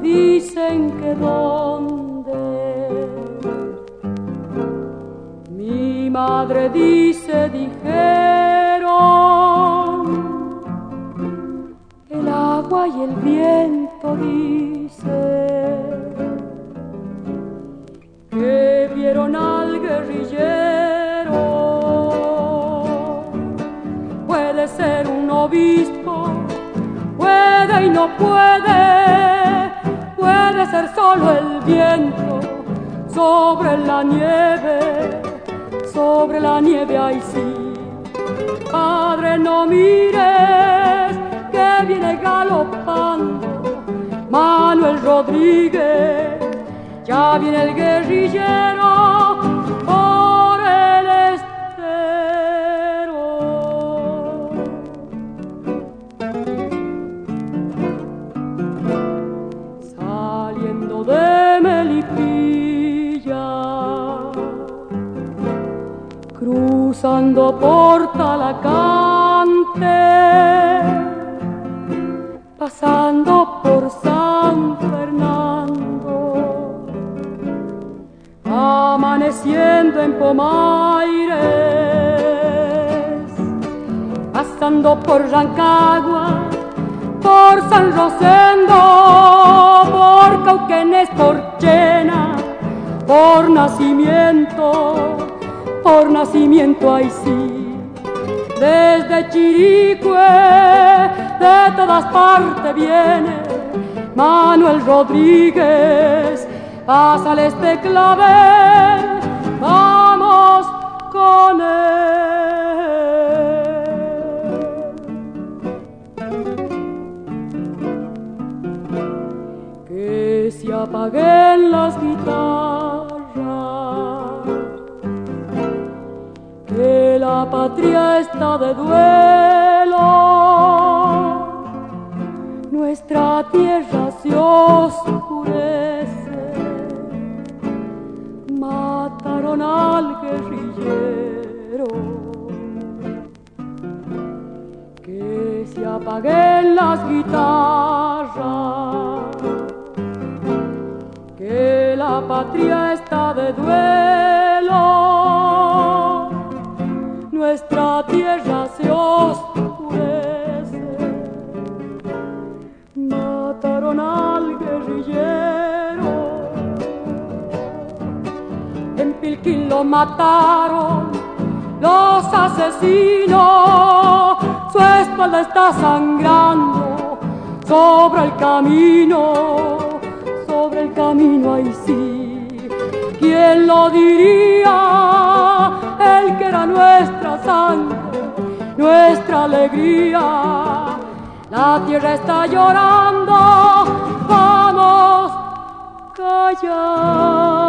dicen que dónde. Mi madre dice, dijeron, el agua y el viento dice que vieron al guerrillero. Puede ser un obispo, puede y no puede, puede ser solo el viento sobre la nieve ay sí. Padre, no mires que viene galopando Manuel Rodríguez, ya viene el guerrillero por el estero. Saliendo de Melipilla, cruzando por Talacante, pasando por San Fernando, amaneciendo en Pomaires, pasando por Rancagua, por San Rosendo, por Cauquenes, por Chena, por nacimiento, ay sí. Desde Chiricue, de todas partes viene Manuel Rodríguez. Pásale este clavel, vamos con él. Que se apaguen las guitarras, que la patria está de duelo, nuestra tierra se oscurece, mataron al guerrillero. Que se apaguen las guitarras, que la patria está de duelo, nuestra tierra se oscurece, mataron al guerrillero. En Pilquín lo mataron los asesinos, su espalda está sangrando sobre el camino, ay sí. ¿Quién lo diría? El que era nuestra sangre, nuestra alegría. La tierra está llorando, vamos, callar.